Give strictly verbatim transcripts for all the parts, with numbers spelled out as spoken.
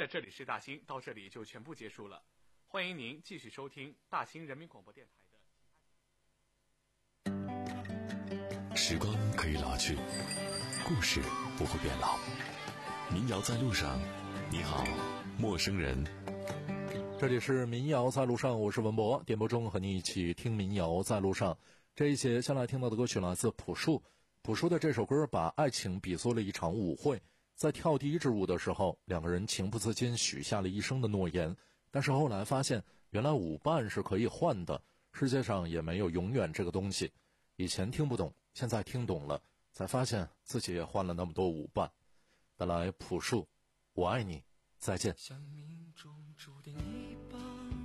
这里是大兴，到这里就全部结束了。欢迎您继续收听大兴人民广播电台的。时光可以老去，故事不会变老。民谣在路上，你好，陌生人。 这里是民谣在路上，我是文博，点播中和你一起听民谣在路上。这一节先来听到的歌曲来自朴树，朴树的这首歌把爱情比作了一场舞会，在跳第一支舞的时候，两个人情不自禁许下了一生的诺言，但是后来发现原来舞伴是可以换的，世界上也没有永远这个东西。以前听不懂，现在听懂了，才发现自己也换了那么多舞伴。带来朴树，我爱你，再见。 像命中注定一般，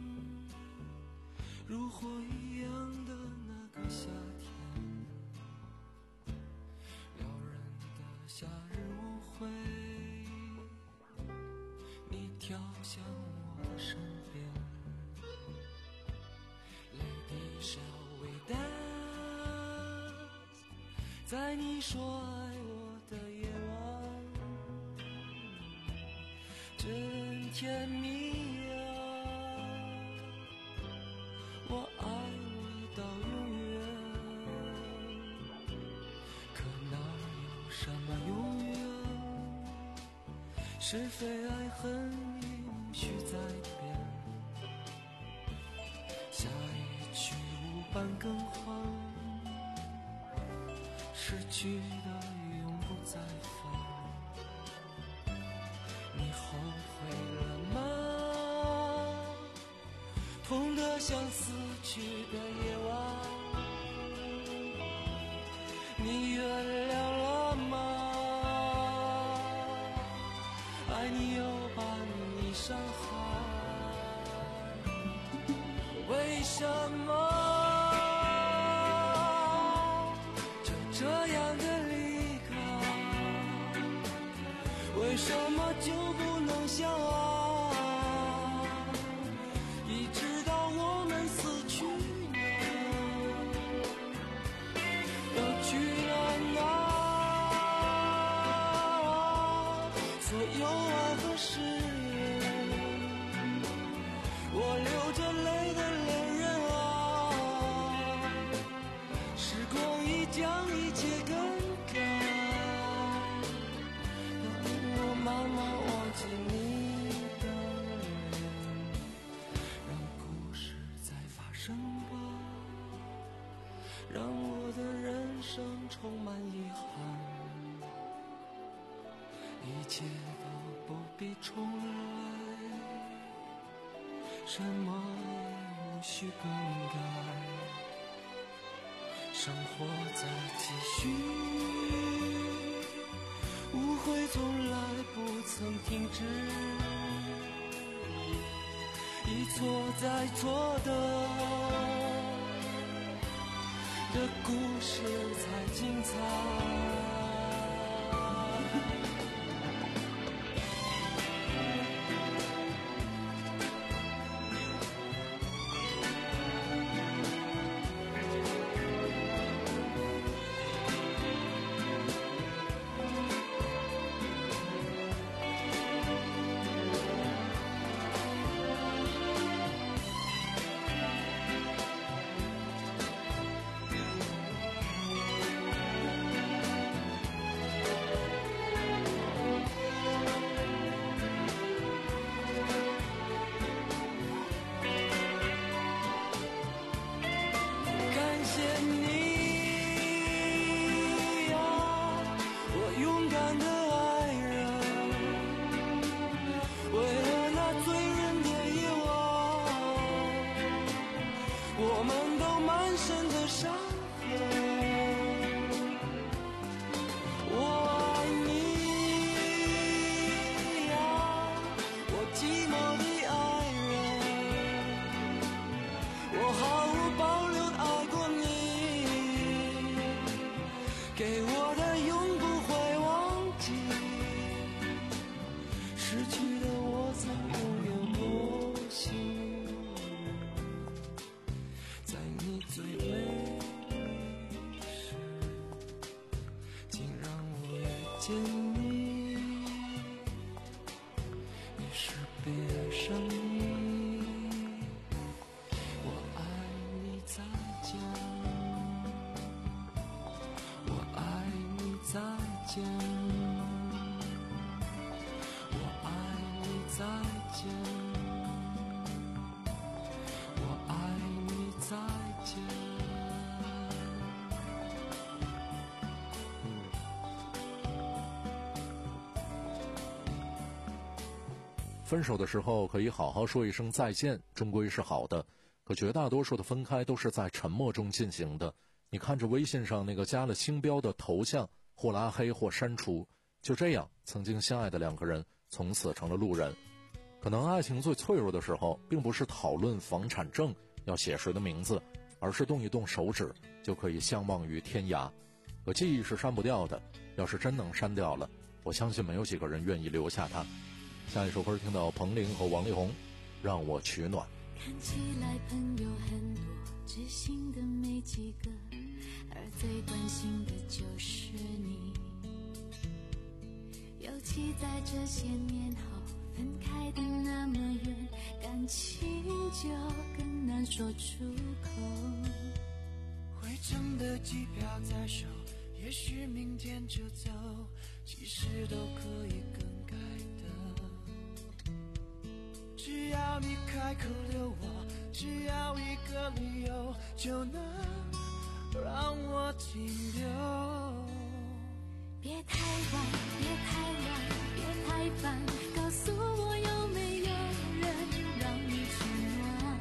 如火一样的那个夏天，撩人的夏日舞会，你跳向我的身边，Lady shall we dance， 在你说爱我的夜晚，真甜蜜啊，我爱你到永远，可哪有什么永远，是非爱恨已无需再变，下一曲无伴更换，失去的永不再返，你后悔了吗？痛得像死去的夜晚，你原谅了吗？爱你又把你伤害，为什么就这样的离开？为什么就不能相爱？一直到我们死去了，要去了哪？所有爱和誓言，我流着泪的泪人啊，时光已将一切更改，我慢慢忘记你的脸，让故事再发生吧，让我的人生充满遗憾，一切都不必重来，什么也无需更改，生活在继续，误会从来不曾停止，一错再错的的故事才精彩。见你，于是别爱上你，我爱你再见，我爱你再见，我爱你再见，我爱你再见。 分手的时候可以好好说一声再见，终归是好的。可绝大多数的分开都是在沉默中进行的。你看着微信上那个加了星标的头像，或拉黑或删除，就这样，曾经相爱的两个人从此成了路人。可能爱情最脆弱的时候，并不是讨论房产证要写谁的名字，而是动一动手指就可以相忘于天涯。可记忆是删不掉的，要是真能删掉了，我相信没有几个人愿意留下它。下一首歌听到彭羚和王力宏，让我取暖。 看起来朋友很多，知心的没几个，而最关心的就是你。尤其在这些年后，分开的那么远，感情就更难说出口。 回程的机票在手，也许明天就走，其实都可以更改的。只要你开口留我，只要一个理由，就能让我停留。 别太晚，别太晚，别太烦，告诉我有没有人让你取暖。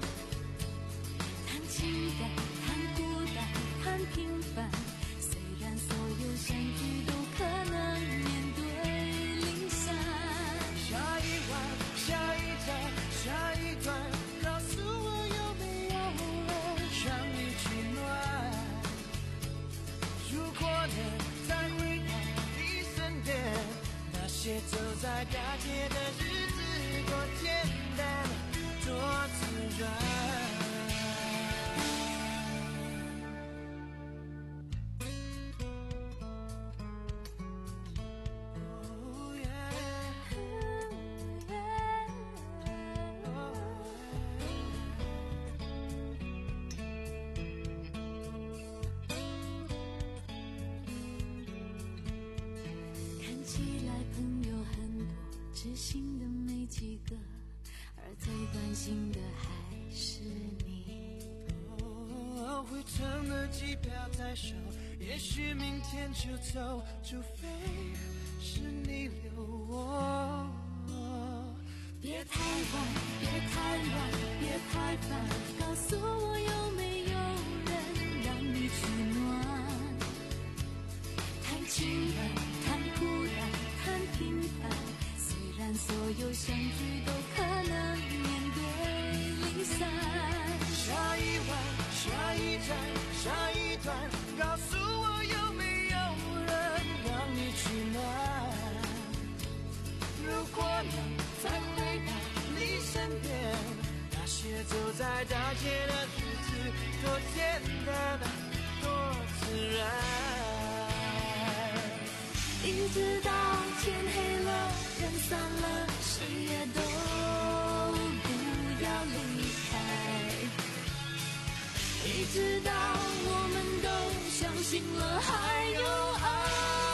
谈情感，谈孤单，谈平凡，虽然所有相聚都可能面对离散。 下一晚，下一站，下一段，告诉我有没有人让你取暖。如果能再回到你身边，那些走在大街的日子多简单，多自然。 知心的没几个，而最关心的还是你。 哦，回程的机票在手，也许明天就走，除非是你留我。 别太晚，别太晚，别太烦，告诉我有没有人让你取暖。谈情感，谈孤单，谈平凡，虽然所有相聚都可能面对离散。 下一晚，下一站，下一段，告诉我有没有人让你取暖。如果能再回到你身边，那些走在大街的日子多简单，多自然。 一直到天黑了，人散了，谁也都不要离开。一直到我们都相信了还有爱。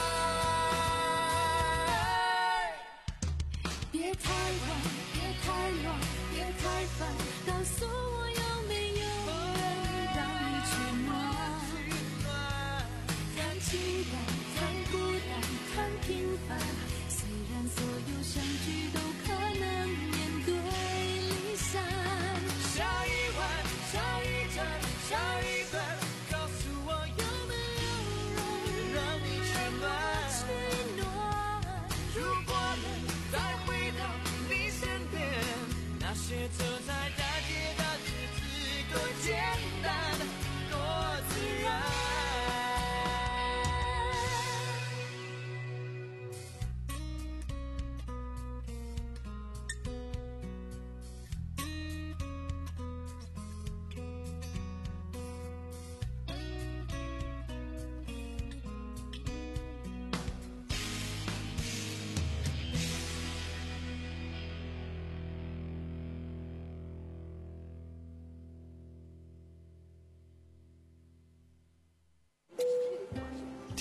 别太晚，别太乱，别太烦，告诉我有没有人让你取暖。谈情感，谈孤单，谈平凡，虽然所有相聚都可能面对离散。 下一晚，下一站，下一段，告诉我有没有人让你取暖。 取暖。 如果能再回到你身边，那些走在大街的日子多简单，多自然。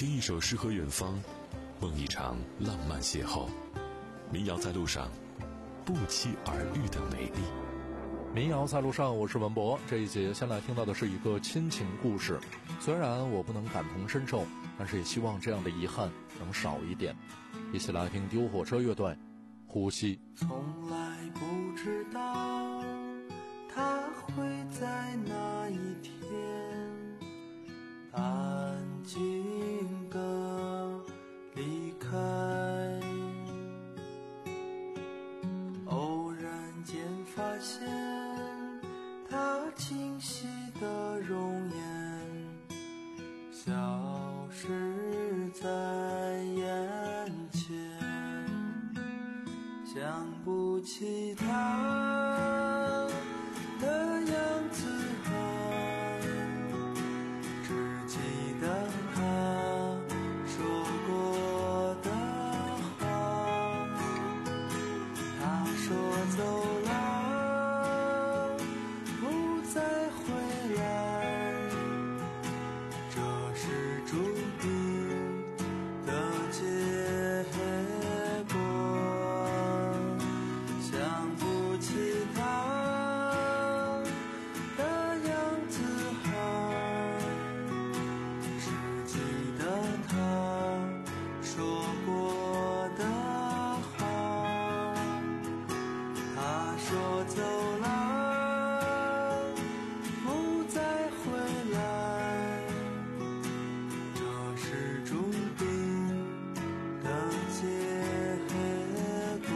听一首诗和远方，梦一场浪漫邂逅。民谣在路上，不期而遇的美丽。 民谣在路上，我是文博。这一节先来听到的是一个亲情故事，虽然我不能感同身受，但是也希望这样的遗憾能少一点。一起来听丢火车乐队《呼吸》。 从来不知道他会在那一天安静地离开，偶然间发现他清晰的容颜消失在眼前，想不起他的样子啊，只记得他说过的话。他说走了，不再回来，这是注定的结果。想不起他的样子啊，只记得他说过的话。他说走了，不再回来，这是注定的结果。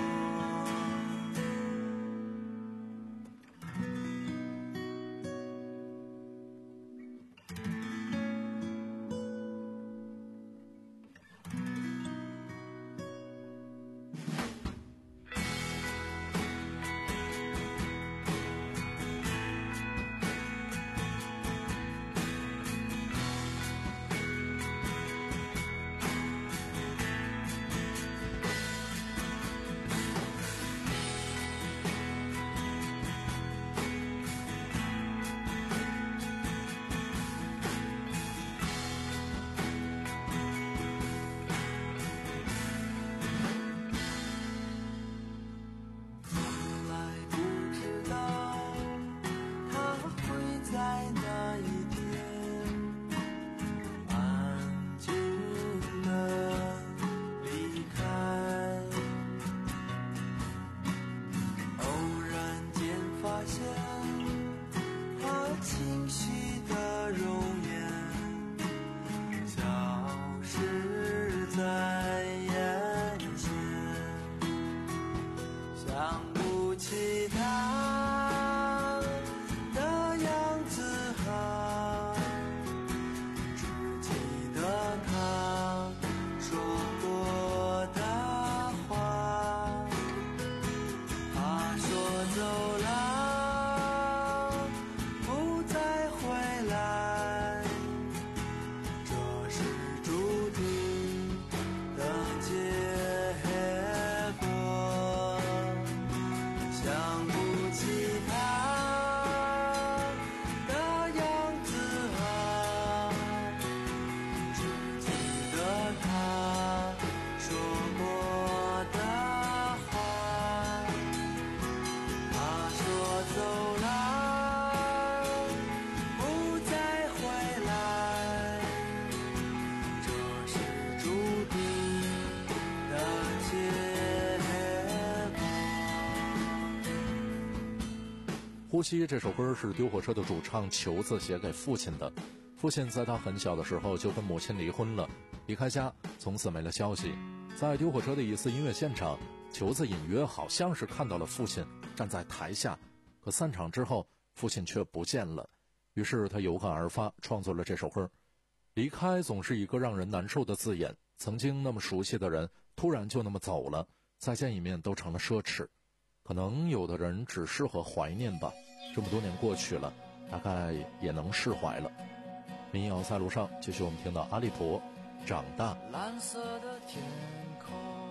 呼吸这首歌是丢火车的主唱球子写给父亲的。父亲在他很小的时候就跟母亲离婚了，离开家，从此没了消息。在丢火车的一次音乐现场，球子隐约好像是看到了父亲站在台下，可散场之后父亲却不见了。于是他有感而发，创作了这首歌。离开总是一个让人难受的字眼，曾经那么熟悉的人突然就那么走了，再见一面都成了奢侈。可能有的人只适合怀念吧，这么多年过去了，大概也能释怀了。民谣在路上，继续我们听到阿力婆长大。 蓝色的天空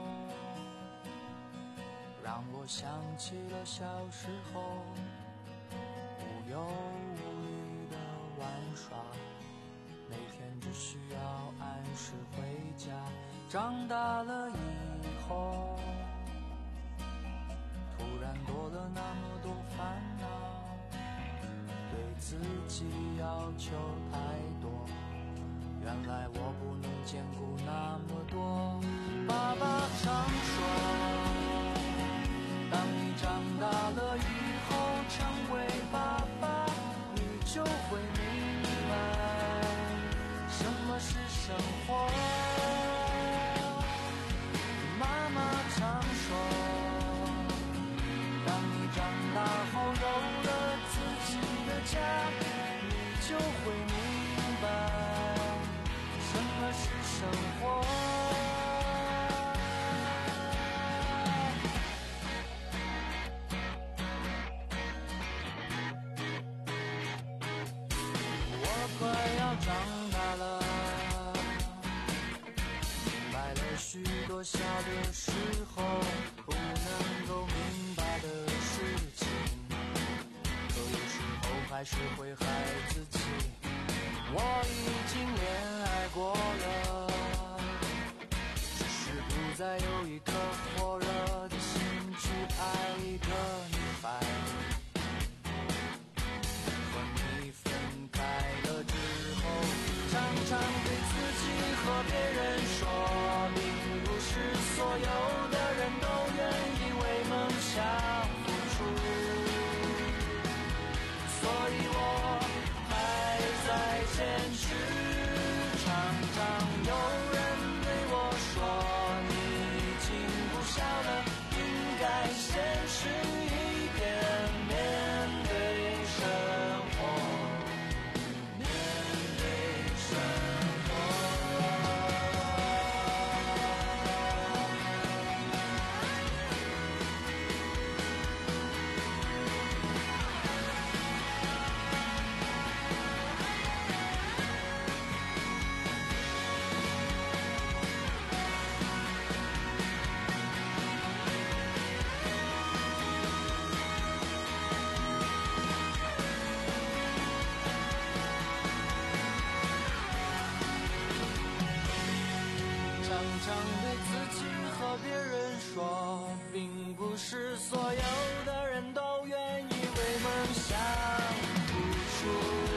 让我想起了小时候无忧无虑的玩耍，每天只需要按时回家。长大了以后，突然多了那么多烦恼，对自己要求太多，原来我不能兼顾那么多。爸爸常说，当你长大了以后，成为爸爸，你就会明白什么是生活。妈妈常说，当你长大后有了自己的家，你就会明白什么是生活。我快要长大了，明白了许多小的时候不能够明白的事情，可有时候还是会害自己。我已经恋爱过了，只是不再有一颗火热的心去爱一个女孩。和你分开了之后，常常对自己和别人说，并不是所有的人都愿意为梦想付出，所以我还在坚持。常常有人对我说，你已经不小了，应该现实一点，面对生活，面对生常常对自己和别人说，并不是所有的人都愿意为梦想付出，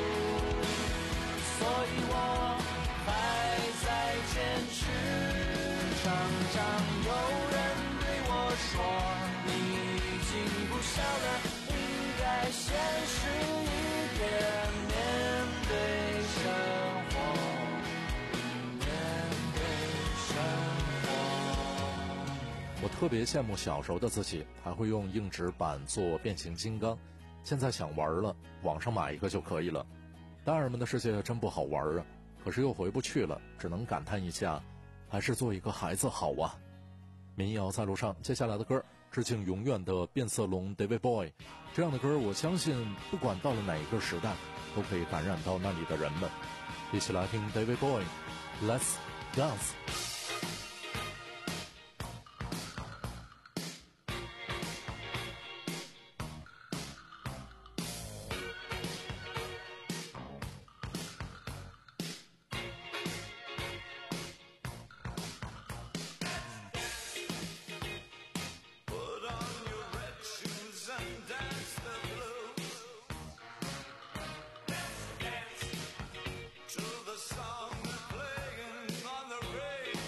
所以我还在坚持。常常有人对我说，你已经不小了，应该现实一点，面对生活。 我特别羡慕小时候的自己，还会用硬纸板做变形金刚。现在想玩了，网上买一个就可以了。大人们的世界真不好玩啊，可是又回不去了，只能感叹一下，还是做一个孩子好啊。民谣在路上，接下来的歌致敬永远的变色龙 David Bowie。这样的歌，我相信不管到了哪一个时代，都可以感染到那里的人们。一起来听 David Bowie Let's Dance。 To the song playing on the radio.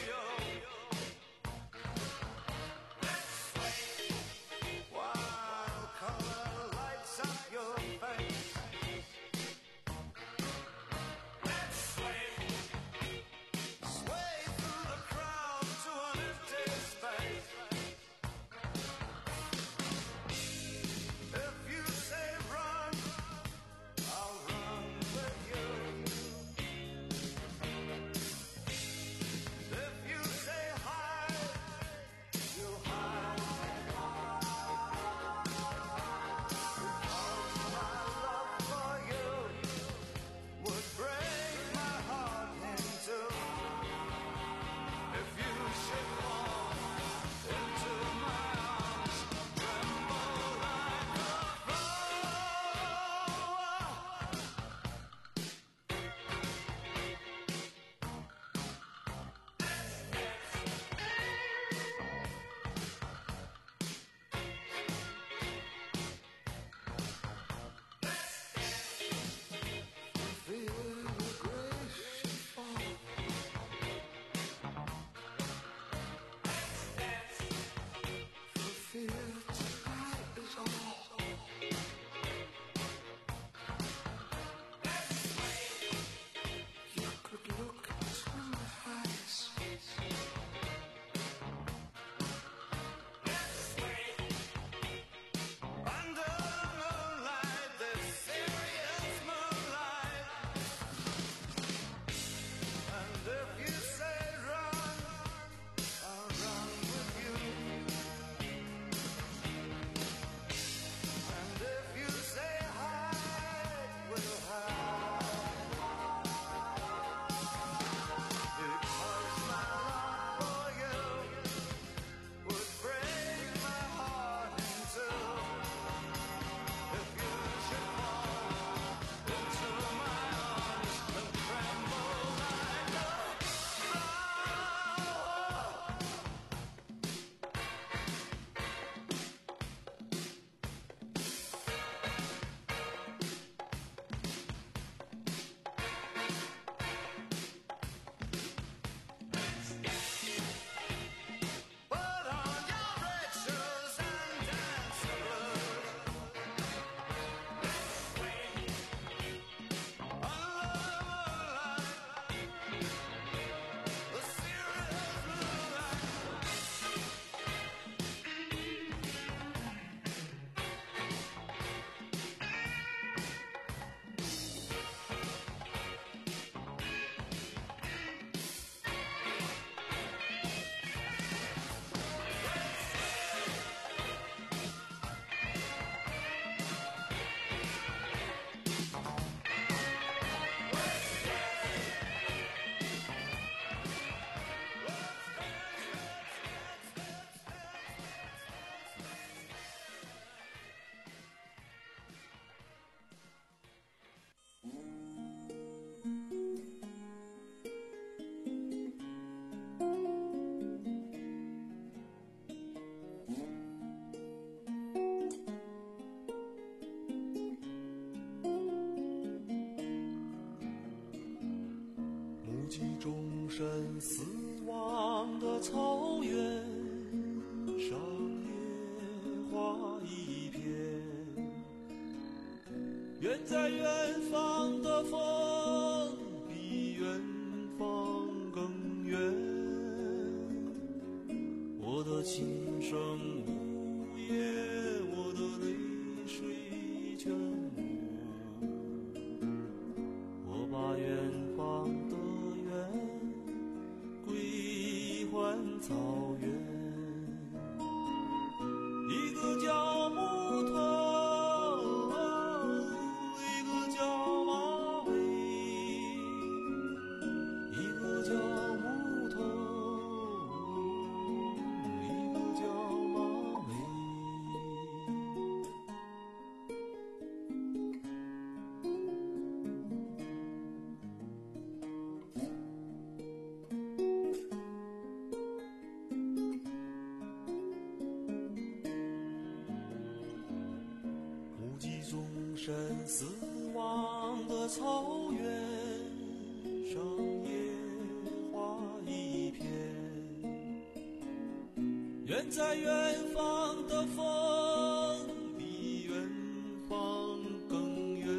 深死亡的草原上，野花一片，远在远方的风比远方更远，我的琴声呜咽，我的泪水全无，我把远方的远归还草原，一个叫木头，一个叫马尾，一个叫木头，一个叫马尾。目击众生死亡的草原上，野花一片，远在远方的风比远方更远，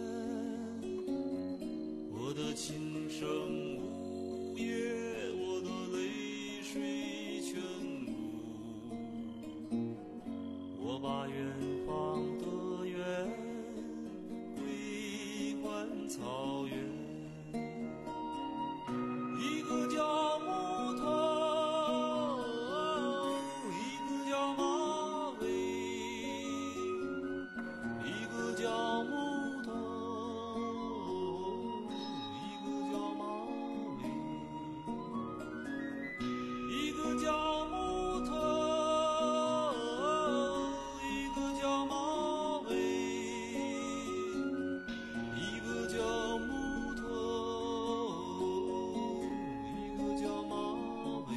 我的琴声呜咽，我的泪水全无，我把远方的远归还草原，一个叫木头，一个叫马尾，一个叫木头，一个叫马尾，一个叫木头，一个叫马尾，一个叫木头，一个叫马尾。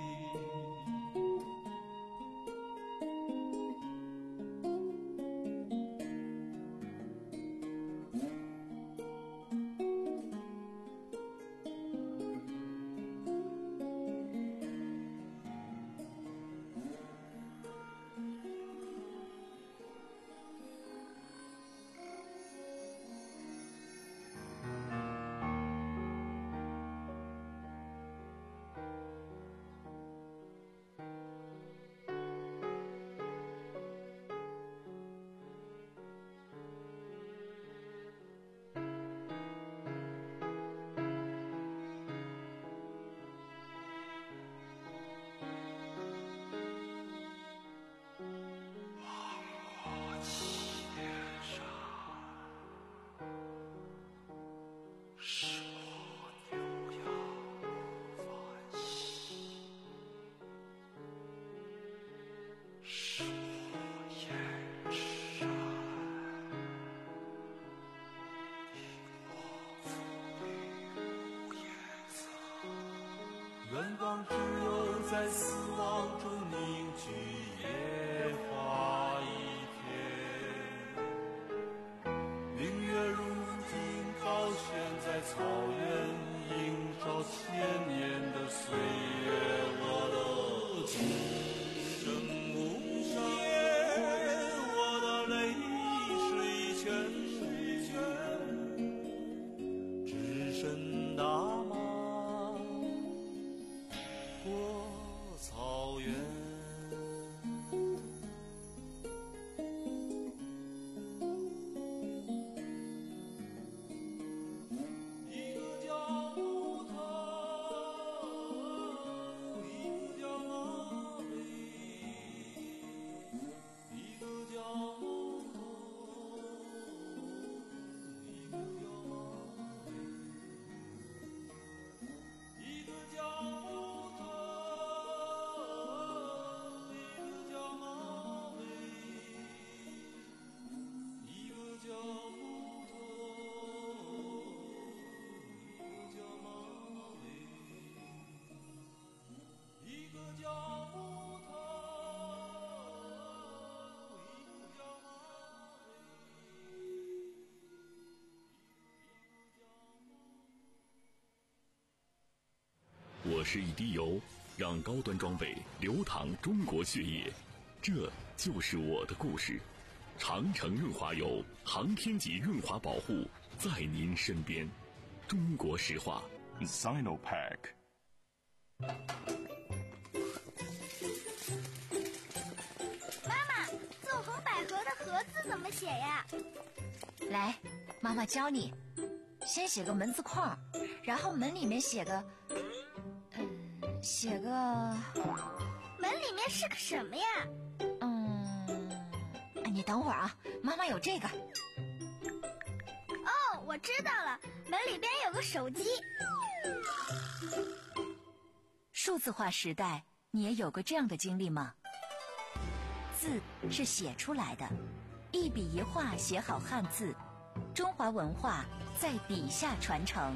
远方只有在死亡中凝聚野花一片，明月如今高悬在草原，映照千年的岁月，我的琴声无言，我的泪水全无，只身大马过草原。一个叫木头，一个叫马尾， 我是一滴油，让高端装备流淌中国血液。这就是我的故事。长城润滑油，航天级润滑保护，在您身边。中国石化 Sinopac。 妈妈，纵横捭阖的阖字怎么写呀？ 来，妈妈教你。先写个门字框，然后门里面写个，嗯，写个…… 门里面是个什么呀？ 嗯，你等会儿啊，妈妈有这个。 哦，我知道了，门里边有个手机。 数字化时代，你也有过这样的经历吗？字是写出来的，一笔一画写好汉字，中华文化在笔下传承。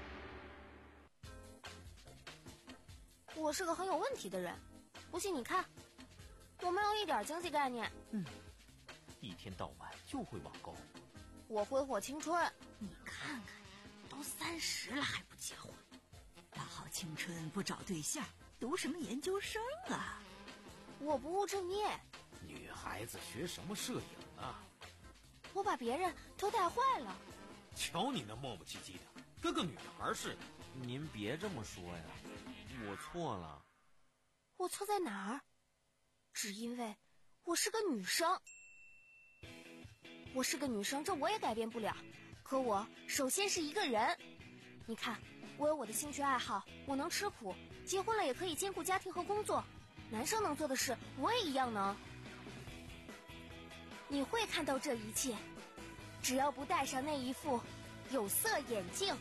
我是个很有问题的人，不信你看，我没有一点经济概念。 嗯，一天到晚就会网购。 我挥霍青春。 你看看，都三十了还不结婚，大好青春不找对象，读什么研究生啊？ 我不务正业。 女孩子学什么摄影啊？ 我把别人都带坏了。 瞧你那磨磨唧唧的，跟个女孩似的。 您别这么说呀，我错了。 我错在哪儿？只因为我是个女生。我是个女生，这我也改变不了。可我首先是一个人。你看，我有我的兴趣爱好，我能吃苦，结婚了也可以兼顾家庭和工作。男生能做的事，我也一样能。你会看到这一切，只要不戴上那一副有色眼镜。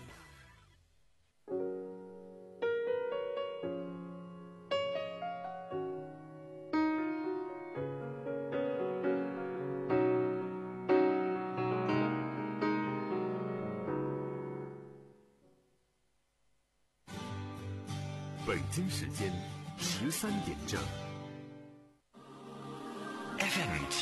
北京时间十三点整。F M